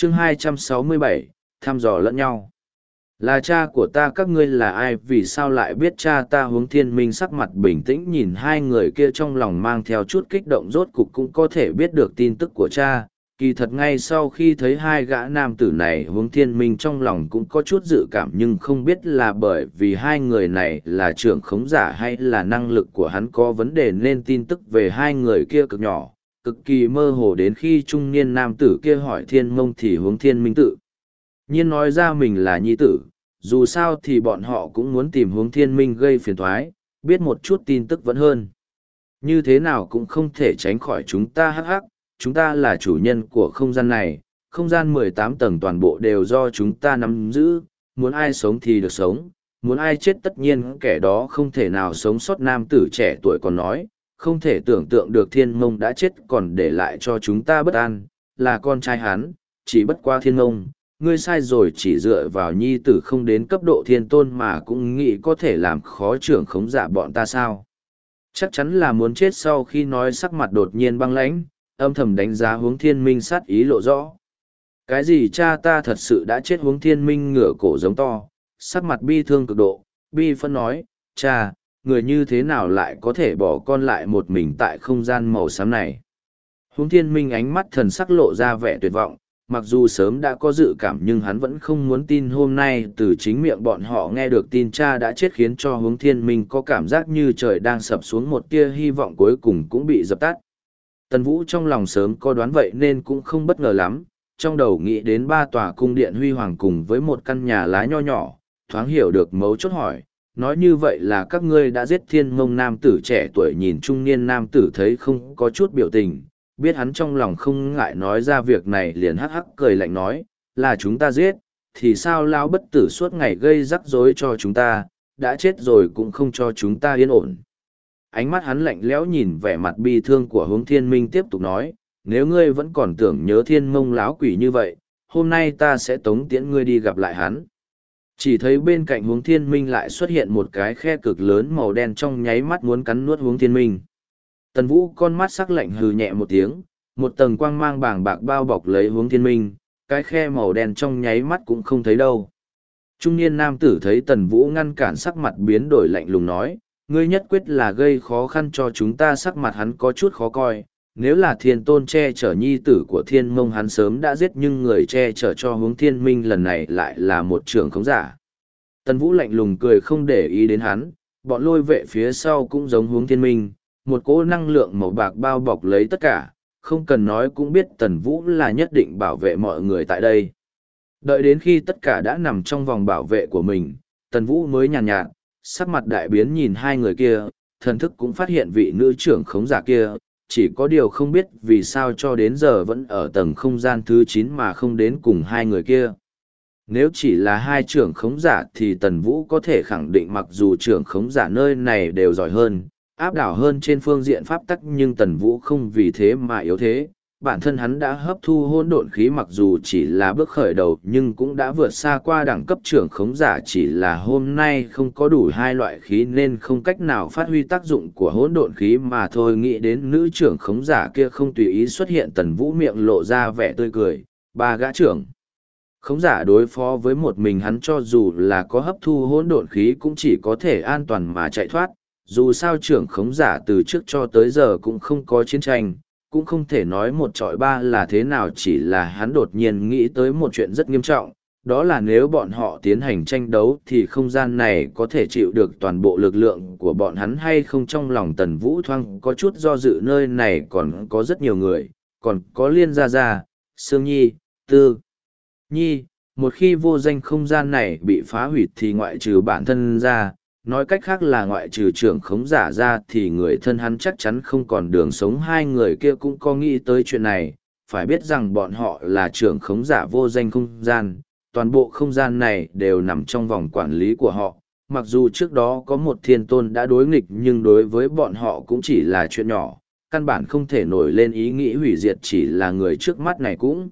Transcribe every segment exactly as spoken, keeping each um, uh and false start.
chương hai trăm sáu mươi bảy, thăm dò lẫn nhau. Là cha của ta, các ngươi là ai, vì sao lại biết cha ta? Hướng Thiên Minh sắc mặt bình tĩnh nhìn hai người kia, trong lòng mang theo chút kích động, rốt cục cũng có thể biết được tin tức của cha. Kỳ thật ngay sau khi thấy hai gã nam tử này, Hướng Thiên Minh trong lòng cũng có chút dự cảm, nhưng không biết là bởi vì hai người này là trưởng khống giả hay là năng lực của hắn có vấn đề, nên tin tức về hai người kia cực nhỏ, cực kỳ mơ hồ. Đến khi trung niên nam tử kia hỏi Thiên Mông thì Hướng Thiên Minh tự nhiên nói ra mình là nhi tử. Dù sao thì bọn họ cũng muốn tìm Hướng Thiên Minh gây phiền toái, biết một chút tin tức vẫn hơn. Như thế nào cũng không thể tránh khỏi chúng ta. Hắc hắc, chúng ta là chủ nhân của không gian này, không gian mười tám tầng toàn bộ đều do chúng ta nắm giữ, muốn ai sống thì được sống, muốn ai chết tất nhiên kẻ đó không thể nào sống sót. Nam tử trẻ tuổi còn nói, không thể tưởng tượng được Thiên Mông đã chết còn để lại cho chúng ta bất an, là con trai hắn, chỉ bất qua Thiên Mông. Ngươi sai rồi, chỉ dựa vào nhi tử không đến cấp độ thiên tôn mà cũng nghĩ có thể làm khó trưởng khống giả bọn ta sao? Chắc chắn là muốn chết. Sau khi nói, sắc mặt đột nhiên băng lãnh, âm thầm đánh giá Hướng Thiên Minh, sát ý lộ rõ. Cái gì, cha ta thật sự đã chết? Hướng Thiên Minh ngửa cổ giống to, sắc mặt bi thương cực độ, bi phân nói, cha, người như thế nào lại có thể bỏ con lại một mình tại không gian màu xám này? Hướng Thiên Minh ánh mắt thần sắc lộ ra vẻ tuyệt vọng. Mặc dù sớm đã có dự cảm nhưng hắn vẫn không muốn tin hôm nay từ chính miệng bọn họ nghe được tin cha đã chết, khiến cho Hướng Thiên Minh có cảm giác như trời đang sập xuống, một tia hy vọng cuối cùng cũng bị dập tắt. Tần Vũ trong lòng sớm có đoán vậy nên cũng không bất ngờ lắm, trong đầu nghĩ đến ba tòa cung điện huy hoàng cùng với một căn nhà lá nho nhỏ, thoáng hiểu được mấu chốt hỏi, nói như vậy là các ngươi đã giết Thiên Mông? Nam tử trẻ tuổi nhìn trung niên nam tử thấy không có chút biểu tình, biết hắn trong lòng không ngại nói ra việc này, liền hắc hắc cười lạnh nói, là chúng ta giết, thì sao lão bất tử suốt ngày gây rắc rối cho chúng ta, đã chết rồi cũng không cho chúng ta yên ổn. Ánh mắt hắn lạnh lẽo nhìn vẻ mặt bi thương của Hướng Thiên Minh, tiếp tục nói, nếu ngươi vẫn còn tưởng nhớ Thiên Mông lão quỷ như vậy, hôm nay ta sẽ tống tiễn ngươi đi gặp lại hắn. Chỉ thấy bên cạnh Hướng Thiên Minh lại xuất hiện một cái khe cực lớn màu đen, trong nháy mắt muốn cắn nuốt Hướng Thiên Minh. Tần Vũ con mắt sắc lạnh hừ nhẹ một tiếng, một tầng quang mang bàng bạc bao bọc lấy Hướng Thiên Minh, cái khe màu đen trong nháy mắt cũng không thấy đâu. Trung niên nam tử thấy Tần Vũ ngăn cản, sắc mặt biến đổi lạnh lùng nói, ngươi nhất quyết là gây khó khăn cho chúng ta. Sắc mặt hắn có chút khó coi, nếu là thiên tôn che chở nhi tử của Thiên Mông hắn sớm đã giết, nhưng người che chở cho Hướng Thiên Minh lần này lại là một trưởng khống giả. Tần Vũ lạnh lùng cười, không để ý đến hắn, bọn lôi vệ phía sau cũng giống Hướng Thiên Minh. Một cỗ năng lượng màu bạc bao bọc lấy tất cả, không cần nói cũng biết Tần Vũ là nhất định bảo vệ mọi người tại đây. Đợi đến khi tất cả đã nằm trong vòng bảo vệ của mình, Tần Vũ mới nhàn nhạt, nhạt, sắc mặt đại biến nhìn hai người kia, thần thức cũng phát hiện vị nữ trưởng khống giả kia, chỉ có điều không biết vì sao cho đến giờ vẫn ở tầng không gian thứ chín mà không đến cùng hai người kia. Nếu chỉ là hai trưởng khống giả thì Tần Vũ có thể khẳng định mặc dù trưởng khống giả nơi này đều giỏi hơn, áp đảo hơn trên phương diện pháp tắc, nhưng Tần Vũ không vì thế mà yếu thế. Bản thân hắn đã hấp thu hỗn độn khí, mặc dù chỉ là bước khởi đầu nhưng cũng đã vượt xa qua đẳng cấp trưởng khống giả, chỉ là hôm nay không có đủ hai loại khí nên không cách nào phát huy tác dụng của hỗn độn khí mà thôi. Nghĩ đến nữ trưởng khống giả kia không tùy ý xuất hiện, Tần Vũ miệng lộ ra vẻ tươi cười, ba gã trưởng khống giả đối phó với một mình hắn, cho dù là có hấp thu hỗn độn khí cũng chỉ có thể an toàn mà chạy thoát. Dù sao trưởng khống giả từ trước cho tới giờ cũng không có chiến tranh, cũng không thể nói một trọi ba là thế nào, chỉ là hắn đột nhiên nghĩ tới một chuyện rất nghiêm trọng, đó là nếu bọn họ tiến hành tranh đấu thì không gian này có thể chịu được toàn bộ lực lượng của bọn hắn hay không. Trong lòng Tần Vũ thoáng có chút do dự, nơi này còn có rất nhiều người, còn có Liên Gia Gia, Sương Nhi, Tư Nhi, một khi vô danh không gian này bị phá hủy thì ngoại trừ bản thân ra, nói cách khác là ngoại trừ trưởng khống giả ra thì người thân hắn chắc chắn không còn đường sống. Hai người kia cũng có nghĩ tới chuyện này, phải biết rằng bọn họ là trưởng khống giả vô danh không gian, toàn bộ không gian này đều nằm trong vòng quản lý của họ. Mặc dù trước đó có một thiên tôn đã đối nghịch nhưng đối với bọn họ cũng chỉ là chuyện nhỏ, căn bản không thể nổi lên ý nghĩ hủy diệt. Chỉ là người trước mắt này cũng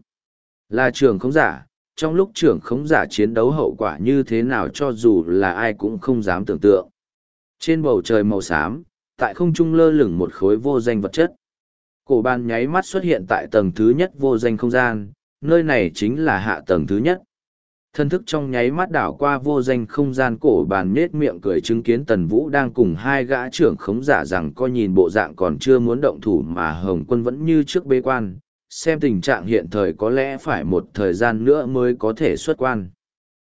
là trưởng khống giả, trong lúc trưởng khống giả chiến đấu hậu quả như thế nào cho dù là ai cũng không dám tưởng tượng. Trên bầu trời màu xám, tại không trung lơ lửng một khối vô danh vật chất. Cổ bàn nháy mắt xuất hiện tại tầng thứ nhất vô danh không gian, nơi này chính là hạ tầng thứ nhất. Thân thức trong nháy mắt đảo qua vô danh không gian, cổ bàn nết miệng cười chứng kiến Tần Vũ đang cùng hai gã trưởng khống giả rằng coi nhìn bộ dạng còn chưa muốn động thủ mà Hồng Quân vẫn như trước bế quan, xem tình trạng hiện thời có lẽ phải một thời gian nữa mới có thể xuất quan.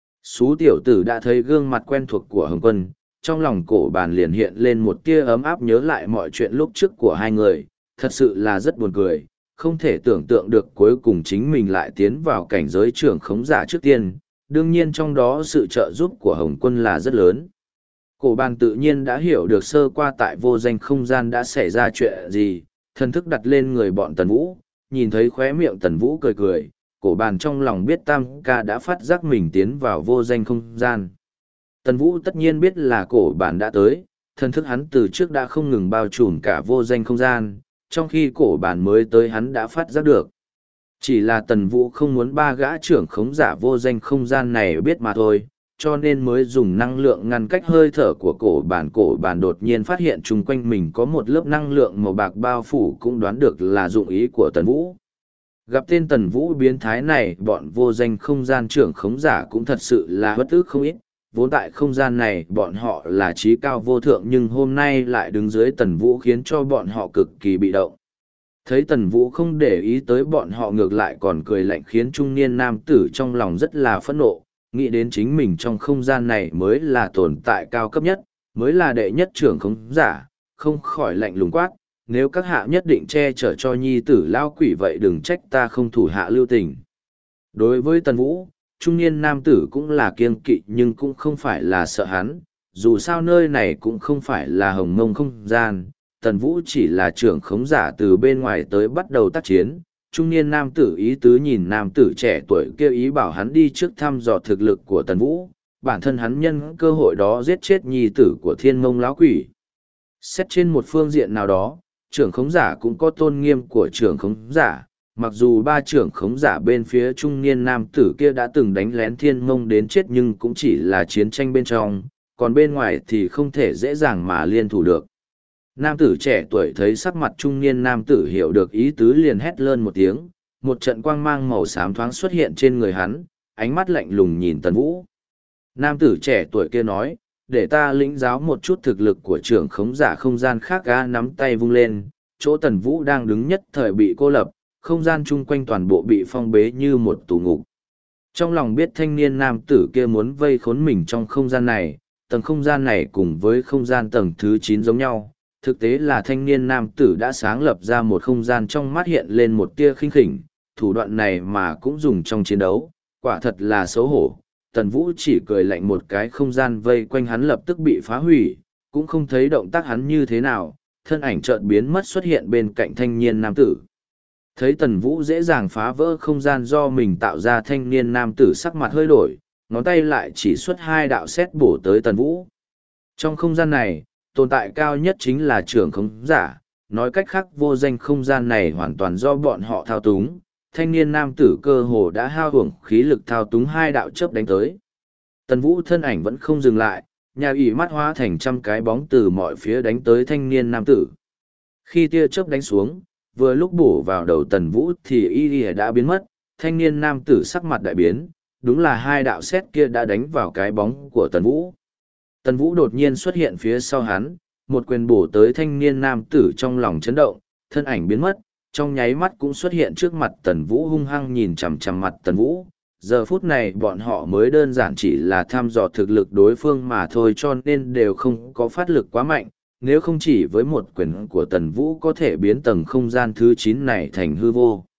Xú tiểu tử đã thấy gương mặt quen thuộc của Hồng Quân, trong lòng cổ bàn liền hiện lên một tia ấm áp nhớ lại mọi chuyện lúc trước của hai người, thật sự là rất buồn cười, không thể tưởng tượng được cuối cùng chính mình lại tiến vào cảnh giới trưởng khống giả trước tiên, đương nhiên trong đó sự trợ giúp của Hồng Quân là rất lớn. Cổ bàn tự nhiên đã hiểu được sơ qua tại vô danh không gian đã xảy ra chuyện gì, thần thức đặt lên người bọn Tần Vũ, nhìn thấy khóe miệng Tần Vũ cười cười, cổ bàn trong lòng biết Tam ca đã phát giác mình tiến vào vô danh không gian. Tần Vũ tất nhiên biết là cổ bàn đã tới, thần thức hắn từ trước đã không ngừng bao trùm cả vô danh không gian, trong khi cổ bàn mới tới hắn đã phát giác được. Chỉ là Tần Vũ không muốn ba gã trưởng khống giả vô danh không gian này biết mà thôi, cho nên mới dùng năng lượng ngăn cách hơi thở của cổ bàn. Cổ bàn đột nhiên phát hiện chung quanh mình có một lớp năng lượng màu bạc bao phủ, cũng đoán được là dụng ý của Tần Vũ. Gặp tên Tần Vũ biến thái này, bọn vô danh không gian trưởng khống giả cũng thật sự là bất ức không ít. Vốn tại không gian này bọn họ là trí cao vô thượng, nhưng hôm nay lại đứng dưới Tần Vũ khiến cho bọn họ cực kỳ bị động. Thấy Tần Vũ không để ý tới bọn họ, ngược lại còn cười lạnh, khiến trung niên nam tử trong lòng rất là phẫn nộ, nghĩ đến chính mình trong không gian này mới là tồn tại cao cấp nhất, mới là đệ nhất trưởng khống giả, không khỏi lạnh lùng quát, nếu các hạ nhất định che chở cho nhi tử lao quỷ vậy đừng trách ta không thủ hạ lưu tình. Đối với Tần Vũ, trung niên nam tử cũng là kiêng kỵ nhưng cũng không phải là sợ hắn, dù sao nơi này cũng không phải là hồng mông không gian. Tần Vũ chỉ là trưởng khống giả từ bên ngoài tới bắt đầu tác chiến, trung niên nam tử ý tứ nhìn nam tử trẻ tuổi kêu ý bảo hắn đi trước thăm dò thực lực của Tần Vũ, bản thân hắn nhân cơ hội đó giết chết nhi tử của thiên mông lão quỷ. Xét trên một phương diện nào đó, trưởng khống giả cũng có tôn nghiêm của trưởng khống giả, mặc dù ba trưởng khống giả bên phía trung niên nam tử kia đã từng đánh lén thiên mông đến chết nhưng cũng chỉ là chiến tranh bên trong, còn bên ngoài thì không thể dễ dàng mà liên thủ được. Nam tử trẻ tuổi thấy sắc mặt trung niên nam tử hiểu được ý tứ liền hét lên một tiếng, một trận quang mang màu xám thoáng xuất hiện trên người hắn, ánh mắt lạnh lùng nhìn Tần Vũ. Nam tử trẻ tuổi kia nói, để ta lĩnh giáo một chút thực lực của trưởng khống giả không gian khác. Ga nắm tay vung lên, chỗ Tần Vũ đang đứng nhất thời bị cô lập, không gian chung quanh toàn bộ bị phong bế như một tù ngục. Trong lòng biết thanh niên nam tử kia muốn vây khốn mình trong không gian này, tầng không gian này cùng với không gian tầng thứ chín giống nhau. Thực tế là thanh niên nam tử đã sáng lập ra một không gian, trong mắt hiện lên một tia khinh khỉnh, thủ đoạn này mà cũng dùng trong chiến đấu, quả thật là xấu hổ. Tần Vũ chỉ cười lạnh một cái, không gian vây quanh hắn lập tức bị phá hủy, cũng không thấy động tác hắn như thế nào, thân ảnh chợt biến mất xuất hiện bên cạnh thanh niên nam tử. Thấy Tần Vũ dễ dàng phá vỡ không gian do mình tạo ra, thanh niên nam tử sắc mặt hơi đổi, ngón tay lại chỉ xuất hai đạo sét bổ tới Tần Vũ. Trong không gian này, tồn tại cao nhất chính là trưởng khống giả, nói cách khác vô danh không gian này hoàn toàn do bọn họ thao túng. Thanh niên nam tử cơ hồ đã hao hưởng khí lực thao túng hai đạo chớp đánh tới. Tần Vũ thân ảnh vẫn không dừng lại, nhà ủy mắt hóa thành trăm cái bóng từ mọi phía đánh tới thanh niên nam tử. Khi tia chớp đánh xuống, vừa lúc bổ vào đầu Tần Vũ thì y y đã biến mất, thanh niên nam tử sắc mặt đại biến, đúng là hai đạo sét kia đã đánh vào cái bóng của Tần Vũ. Tần Vũ đột nhiên xuất hiện phía sau hắn, một quyền bổ tới thanh niên nam tử, trong lòng chấn động, thân ảnh biến mất, trong nháy mắt cũng xuất hiện trước mặt Tần Vũ, hung hăng nhìn chằm chằm mặt Tần Vũ. Giờ phút này bọn họ mới đơn giản chỉ là thăm dò thực lực đối phương mà thôi, cho nên đều không có phát lực quá mạnh, nếu không chỉ với một quyền của Tần Vũ có thể biến tầng không gian thứ chín này thành hư vô.